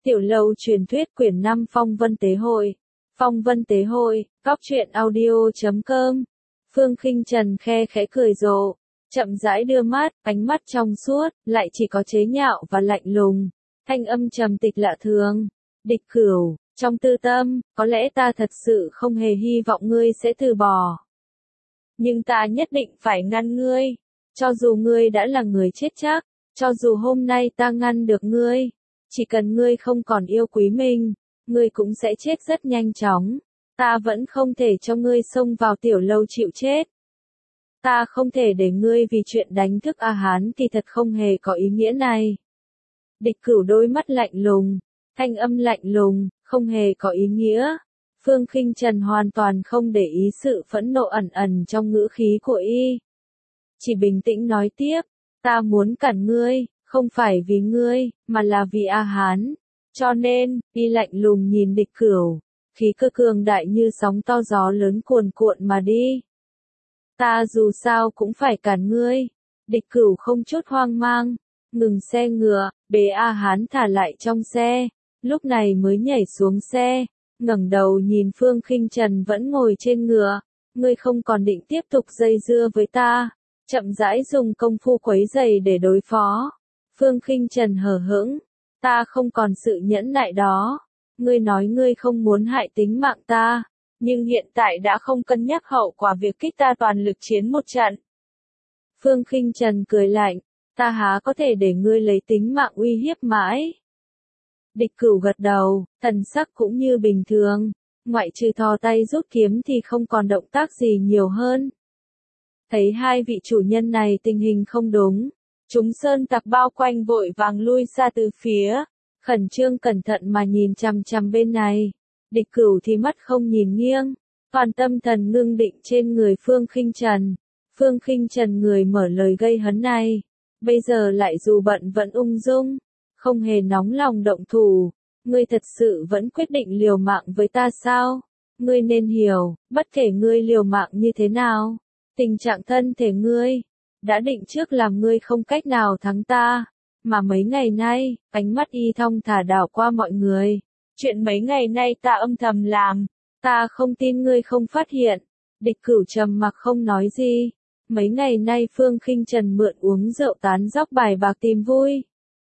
Tiểu lâu truyền thuyết quyển 5 Phong Vân Tế Hội. Phong Vân Tế Hội, góc truyện audio.com. Phương Khinh Trần khe khẽ cười rộ, chậm rãi đưa mắt, ánh mắt trong suốt, lại chỉ có chế nhạo và lạnh lùng. Thanh âm trầm tịch lạ thường. Địch Cửu, trong tư tâm, có lẽ ta thật sự không hề hy vọng ngươi sẽ từ bỏ. Nhưng ta nhất định phải ngăn ngươi. Cho dù ngươi đã là người chết chắc, cho dù hôm nay ta ngăn được ngươi, chỉ cần ngươi không còn yêu quý mình, ngươi cũng sẽ chết rất nhanh chóng. Ta vẫn không thể cho ngươi xông vào tiểu lâu chịu chết. Ta không thể để ngươi vì chuyện đánh thức A Hán thì thật không hề có ý nghĩa này. Địch Cửu đôi mắt lạnh lùng, thanh âm lạnh lùng, không hề có ý nghĩa. Phương Khinh Trần hoàn toàn không để ý sự phẫn nộ ẩn ẩn trong ngữ khí của y. Chỉ bình tĩnh nói tiếp, ta muốn cản ngươi, không phải vì ngươi, mà là vì A Hán. Cho nên, y lạnh lùng nhìn Địch Cửu, khí cơ cường đại như sóng to gió lớn cuồn cuộn mà đi. Ta dù sao cũng phải cản ngươi. Địch Cửu không chút hoang mang, ngừng xe ngựa, bế A Hán thả lại trong xe, lúc này mới nhảy xuống xe, ngẩng đầu nhìn Phương Khinh Trần vẫn ngồi trên ngựa. Ngươi không còn định tiếp tục dây dưa với ta, chậm rãi dùng công phu quấy giày để đối phó. Phương Khinh Trần hờ hững, ta không còn sự nhẫn nại đó. Ngươi nói ngươi không muốn hại tính mạng ta, nhưng hiện tại đã không cân nhắc hậu quả việc kích ta toàn lực chiến một trận. Phương Khinh Trần cười lạnh, ta há có thể để ngươi lấy tính mạng uy hiếp mãi. Địch Cửu gật đầu, thần sắc cũng như bình thường, ngoại trừ thò tay rút kiếm thì không còn động tác gì nhiều hơn. Thấy hai vị chủ nhân này tình hình không đúng, chúng sơn tặc bao quanh vội vàng lui xa từ phía, khẩn trương cẩn thận mà nhìn chằm chằm bên này. Địch Cửu thì mắt không nhìn nghiêng, toàn tâm thần ngưng định trên người Phương Khinh Trần. Phương Khinh Trần người mở lời gây hấn này, bây giờ lại dù bận vẫn ung dung, không hề nóng lòng động thủ. Ngươi thật sự vẫn quyết định liều mạng với ta sao? Ngươi nên hiểu, bất kể ngươi liều mạng như thế nào, tình trạng thân thể ngươi đã định trước làm ngươi không cách nào thắng ta. Mà mấy ngày nay, ánh mắt y thong thả đảo qua mọi người. Chuyện mấy ngày nay ta âm thầm làm, ta không tin ngươi không phát hiện. Địch Cửu trầm mặc không nói gì. Mấy ngày nay Phương Khinh Trần mượn uống rượu tán dóc bài bạc tìm vui,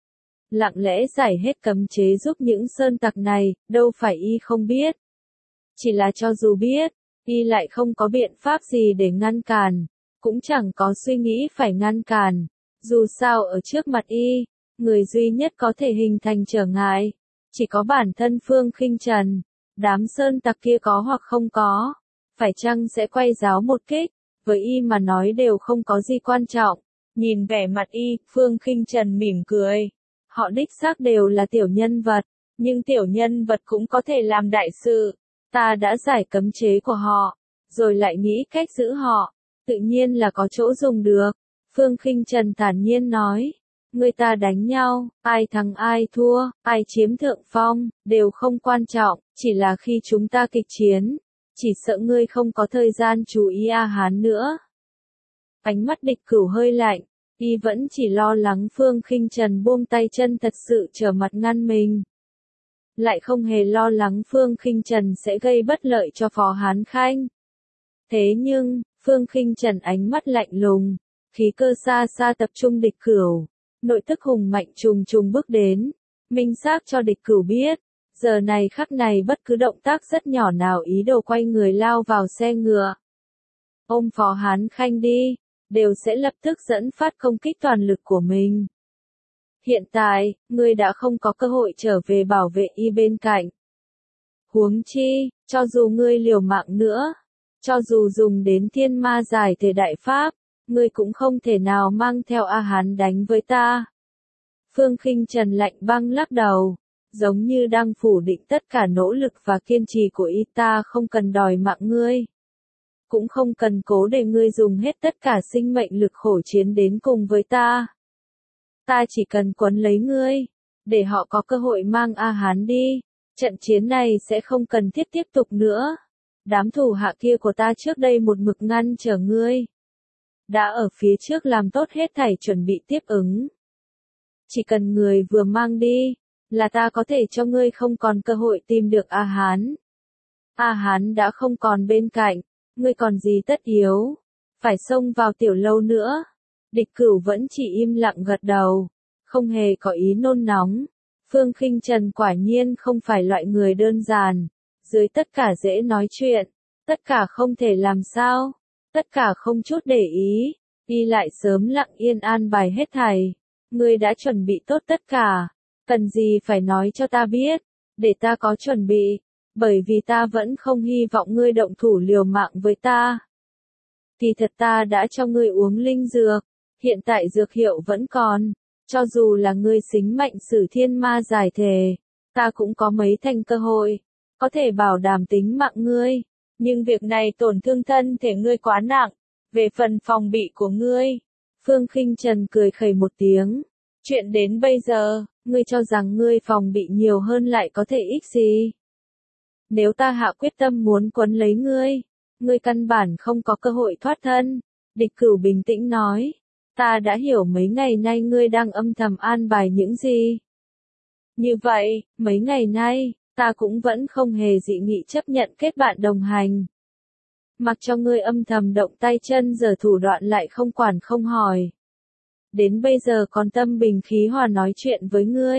lặng lẽ giải hết cấm chế giúp những sơn tặc này, đâu phải y không biết. Chỉ là cho dù biết, y lại không có biện pháp gì để ngăn cản, cũng chẳng có suy nghĩ phải ngăn cản. Dù sao ở trước mặt y, người duy nhất có thể hình thành trở ngại, chỉ có bản thân Phương Khinh Trần. Đám sơn tặc kia có hoặc không có, phải chăng sẽ quay giáo một kích, với y mà nói đều không có gì quan trọng. Nhìn vẻ mặt y, Phương Khinh Trần mỉm cười. Họ đích xác đều là tiểu nhân vật, nhưng tiểu nhân vật cũng có thể làm đại sự. Ta đã giải cấm chế của họ, rồi lại nghĩ cách giữ họ, tự nhiên là có chỗ dùng được. Phương Khinh Trần thản nhiên nói, người ta đánh nhau, ai thắng ai thua, ai chiếm thượng phong, đều không quan trọng, chỉ là khi chúng ta kịch chiến, chỉ sợ ngươi không có thời gian chú ý A Hán nữa. Ánh mắt Địch Cửu hơi lạnh, y vẫn chỉ lo lắng Phương Khinh Trần buông tay chân thật sự trở mặt ngăn mình. Lại không hề lo lắng Phương Khinh Trần sẽ gây bất lợi cho Phó Hán Khanh. Thế nhưng, Phương Khinh Trần ánh mắt lạnh lùng, khí cơ xa xa tập trung Địch Cửu, nội tức hùng mạnh trùng trùng bước đến, minh xác cho Địch Cửu biết, giờ này khắc này bất cứ động tác rất nhỏ nào ý đồ quay người lao vào xe ngựa, ôm Phó Hán Khanh đi, đều sẽ lập tức dẫn phát công kích toàn lực của mình. Hiện tại, ngươi đã không có cơ hội trở về bảo vệ y bên cạnh. Huống chi, cho dù ngươi liều mạng nữa, cho dù dùng đến thiên ma giải thể đại pháp, ngươi cũng không thể nào mang theo A Hán đánh với ta. Phương Khinh Trần lạnh băng lắc đầu, giống như đang phủ định tất cả nỗ lực và kiên trì của y. Ta không cần đòi mạng ngươi, cũng không cần cố để ngươi dùng hết tất cả sinh mệnh lực khổ chiến đến cùng với ta. Ta chỉ cần quấn lấy ngươi, để họ có cơ hội mang A Hán đi. Trận chiến này sẽ không cần thiết tiếp tục nữa. Đám thủ hạ kia của ta trước đây một mực ngăn trở ngươi, đã ở phía trước làm tốt hết thảy chuẩn bị tiếp ứng. Chỉ cần người vừa mang đi, là ta có thể cho ngươi không còn cơ hội tìm được A Hán. A Hán đã không còn bên cạnh, ngươi còn gì tất yếu, phải xông vào tiểu lâu nữa. Địch Cửu vẫn chỉ im lặng gật đầu, không hề có ý nôn nóng. Phương Khinh Trần quả nhiên không phải loại người đơn giản, dưới tất cả dễ nói chuyện, tất cả không thể làm sao, tất cả không chút để ý, y lại sớm lặng yên an bài hết thảy. Ngươi đã chuẩn bị tốt tất cả, cần gì phải nói cho ta biết, để ta có chuẩn bị, bởi vì ta vẫn không hy vọng ngươi động thủ liều mạng với ta. Kỳ thật ta đã cho ngươi uống linh dược, hiện tại dược hiệu vẫn còn, cho dù là ngươi xính mệnh sử thiên ma giải thể, ta cũng có mấy thành cơ hội, có thể bảo đảm tính mạng ngươi, nhưng việc này tổn thương thân thể ngươi quá nặng, về phần phòng bị của ngươi. Phương Khinh Trần cười khẩy một tiếng, chuyện đến bây giờ, ngươi cho rằng ngươi phòng bị nhiều hơn lại có thể ích gì? Nếu ta hạ quyết tâm muốn quấn lấy ngươi, ngươi căn bản không có cơ hội thoát thân. Địch Cửu bình tĩnh nói, ta đã hiểu mấy ngày nay ngươi đang âm thầm an bài những gì. Như vậy, mấy ngày nay, ta cũng vẫn không hề dị nghị chấp nhận kết bạn đồng hành. Mặc cho ngươi âm thầm động tay chân giờ thủ đoạn lại không quản không hỏi. Đến bây giờ còn tâm bình khí hòa nói chuyện với ngươi.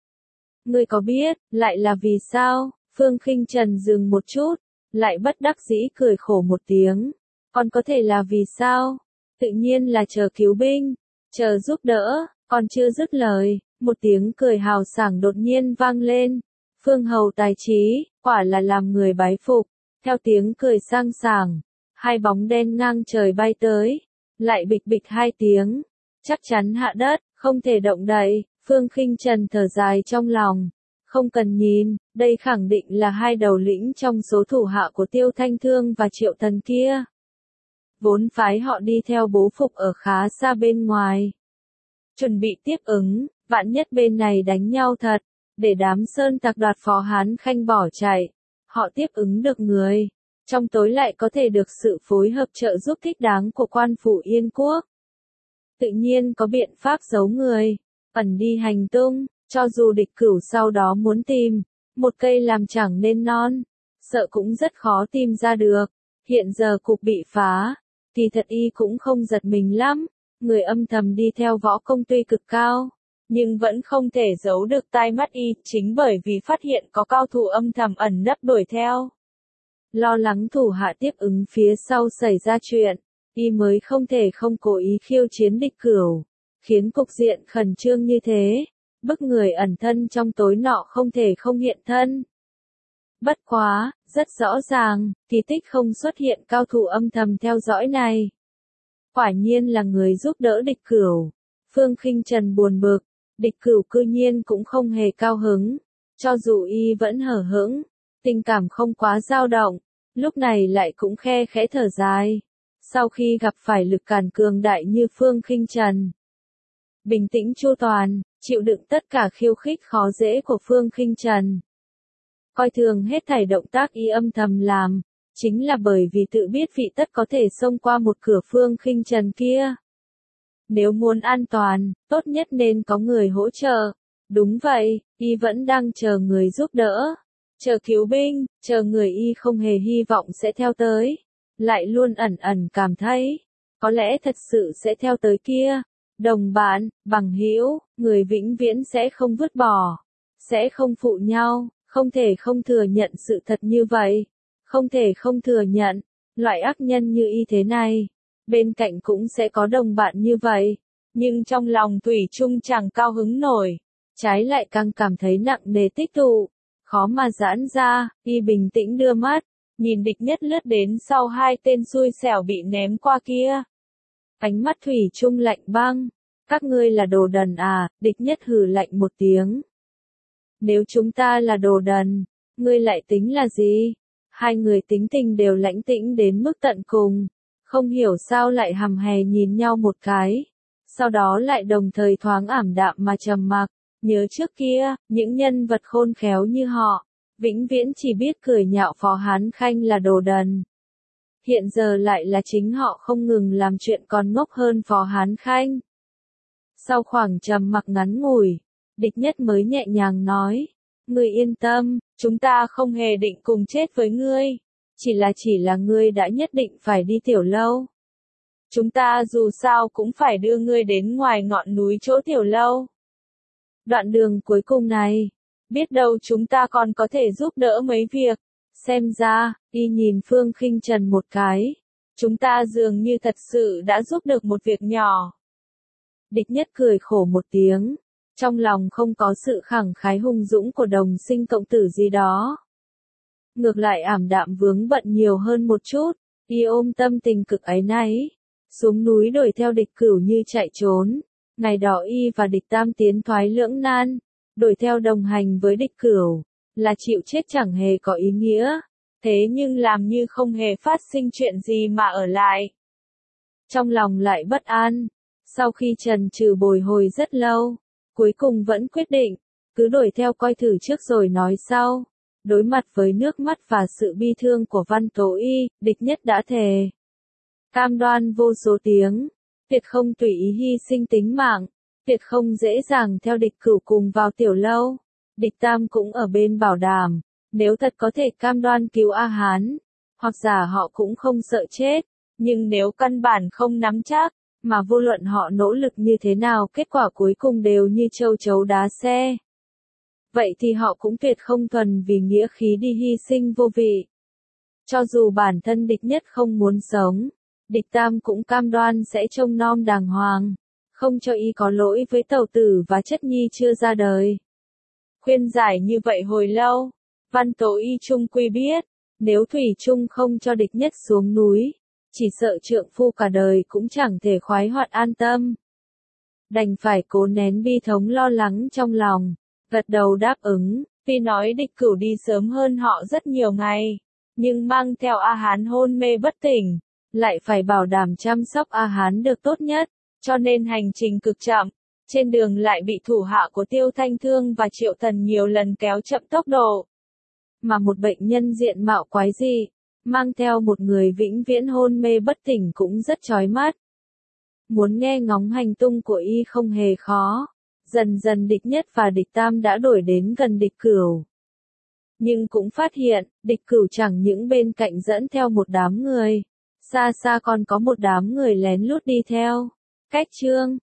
Ngươi có biết, lại là vì sao? Phương Khinh Trần dừng một chút, lại bất đắc dĩ cười khổ một tiếng. Còn có thể là vì sao? Tự nhiên là chờ cứu binh, chờ giúp đỡ, còn chưa dứt lời, một tiếng cười hào sảng đột nhiên vang lên. Phương Hầu tài trí, quả là làm người bái phục. Theo tiếng cười sang sảng, hai bóng đen ngang trời bay tới, lại bịch bịch hai tiếng, chắc chắn hạ đất, không thể động đậy. Phương Khinh Trần thở dài trong lòng, không cần nhìn, đây khẳng định là hai đầu lĩnh trong số thủ hạ của Tiêu Thanh Thương và Triệu Thần kia. Vốn phái họ đi theo bố phục ở khá xa bên ngoài, chuẩn bị tiếp ứng, vạn nhất bên này đánh nhau thật, để đám sơn tặc đoạt Phó Hán Khanh bỏ chạy, họ tiếp ứng được người, trong tối lại có thể được sự phối hợp trợ giúp thích đáng của quan phủ Yên Quốc. Tự nhiên có biện pháp giấu người, ẩn đi hành tung, cho dù Địch Cửu sau đó muốn tìm một cây làm chẳng nên non, sợ cũng rất khó tìm ra được. Hiện giờ cục bị phá, thì thật y cũng không giật mình lắm, người âm thầm đi theo võ công tuy cực cao, nhưng vẫn không thể giấu được tai mắt y, chính bởi vì phát hiện có cao thủ âm thầm ẩn nấp đuổi theo. Lo lắng thủ hạ tiếp ứng phía sau xảy ra chuyện, y mới không thể không cố ý khiêu chiến Địch Cửu, khiến cục diện khẩn trương như thế, bức người ẩn thân trong tối nọ không thể không hiện thân. Bất quá, rất rõ ràng, kỳ tích không xuất hiện cao thủ âm thầm theo dõi này. Quả nhiên là người giúp đỡ Địch Cửu. Phương Khinh Trần buồn bực, Địch Cửu cư nhiên cũng không hề cao hứng, cho dù y vẫn hở hững, tình cảm không quá dao động, lúc này lại cũng khe khẽ thở dài. Sau khi gặp phải lực cản cường đại như Phương Khinh Trần, bình tĩnh chu toàn, chịu đựng tất cả khiêu khích khó dễ của Phương Khinh Trần, coi thường hết thảy động tác y âm thầm làm, chính là bởi vì tự biết vị tất có thể xông qua một cửa Phương Khinh Trần kia. Nếu muốn an toàn, tốt nhất nên có người hỗ trợ. Đúng vậy, y vẫn đang chờ người giúp đỡ, chờ cứu binh, chờ người y không hề hy vọng sẽ theo tới, lại luôn ẩn ẩn cảm thấy, có lẽ thật sự sẽ theo tới kia. Đồng bạn, bằng hữu, người vĩnh viễn sẽ không vứt bỏ, sẽ không phụ nhau, không thể không thừa nhận sự thật như vậy, không thể không thừa nhận, loại ác nhân như y thế này, bên cạnh cũng sẽ có đồng bạn như vậy, nhưng trong lòng thủy chung chẳng cao hứng nổi, trái lại càng cảm thấy nặng nề tích tụ, khó mà giãn ra. Y bình tĩnh đưa mắt, nhìn Địch Nhất lướt đến sau hai tên xui xẻo bị ném qua kia. Ánh mắt thủy chung lạnh băng, các ngươi là đồ đần à? Địch Nhất hừ lạnh một tiếng. Nếu chúng ta là đồ đần, ngươi lại tính là gì? Hai người tính tình đều lãnh tĩnh đến mức tận cùng, không hiểu sao lại hầm hè nhìn nhau một cái, sau đó lại đồng thời thoáng ảm đạm mà trầm mặc. Nhớ trước kia, những nhân vật khôn khéo như họ, vĩnh viễn chỉ biết cười nhạo Phó Hán Khanh là đồ đần. Hiện giờ lại là chính họ không ngừng làm chuyện còn ngốc hơn Phó Hán Khanh. Sau khoảng trầm mặc ngắn ngủi, Địch Nhất mới nhẹ nhàng nói, ngươi yên tâm, chúng ta không hề định cùng chết với ngươi, chỉ là ngươi đã nhất định phải đi tiểu lâu. Chúng ta dù sao cũng phải đưa ngươi đến ngoài ngọn núi chỗ tiểu lâu. Đoạn đường cuối cùng này, biết đâu chúng ta còn có thể giúp đỡ mấy việc. Xem ra, y nhìn Phương Khinh Trần một cái. Chúng ta dường như thật sự đã giúp được một việc nhỏ. Địch Nhất cười khổ một tiếng. Trong lòng không có sự khẳng khái hung dũng của đồng sinh cộng tử gì đó. Ngược lại ảm đạm vướng bận nhiều hơn một chút. Y ôm tâm tình cực áy náy. Xuống núi đuổi theo địch cửu như chạy trốn. Ngày đó y và địch tam tiến thoái lưỡng nan. Đuổi theo đồng hành với địch cửu. Là chịu chết chẳng hề có ý nghĩa. Thế nhưng làm như không hề phát sinh chuyện gì mà ở lại. Trong lòng lại bất an. Sau khi chần chừ bồi hồi rất lâu. Cuối cùng vẫn quyết định. Cứ đuổi theo coi thử trước rồi nói sau. Đối mặt với nước mắt và sự bi thương của Văn Tố Y, Địch Nhất đã thề. Cam đoan vô số tiếng. Tuyệt không tùy ý hy sinh tính mạng. Tuyệt không dễ dàng theo địch cửu cùng vào tiểu lâu. Địch Tam cũng ở bên bảo đảm. Nếu thật có thể cam đoan cứu A Hán, hoặc giả họ cũng không sợ chết, nhưng nếu căn bản không nắm chắc, mà vô luận họ nỗ lực như thế nào kết quả cuối cùng đều như châu chấu đá xe. Vậy thì họ cũng tuyệt không thuần vì nghĩa khí đi hy sinh vô vị. Cho dù bản thân Địch Nhất không muốn sống, Địch Tam cũng cam đoan sẽ trông nom đàng hoàng, không cho y có lỗi với tẩu tử và chất nhi chưa ra đời. Khuyên giải như vậy hồi lâu. Văn Tố Y chung quy biết, nếu thủy chung không cho Địch Nhất xuống núi, chỉ sợ trượng phu cả đời cũng chẳng thể khoái hoạt an tâm. Đành phải cố nén bi thống lo lắng trong lòng, gật đầu đáp ứng, tuy nói địch cửu đi sớm hơn họ rất nhiều ngày, nhưng mang theo A Hán hôn mê bất tỉnh, lại phải bảo đảm chăm sóc A Hán được tốt nhất, cho nên hành trình cực chậm, trên đường lại bị thủ hạ của Tiêu Thanh Thương và Triệu Thần nhiều lần kéo chậm tốc độ. Mà một bệnh nhân diện mạo quái dị, mang theo một người vĩnh viễn hôn mê bất tỉnh cũng rất chói mắt. Muốn nghe ngóng hành tung của y không hề khó. Dần dần Địch Nhất và Địch Tam đã đuổi đến gần địch cửu. Nhưng cũng phát hiện, địch cửu chẳng những bên cạnh dẫn theo một đám người. Xa xa còn có một đám người lén lút đi theo. Cách chương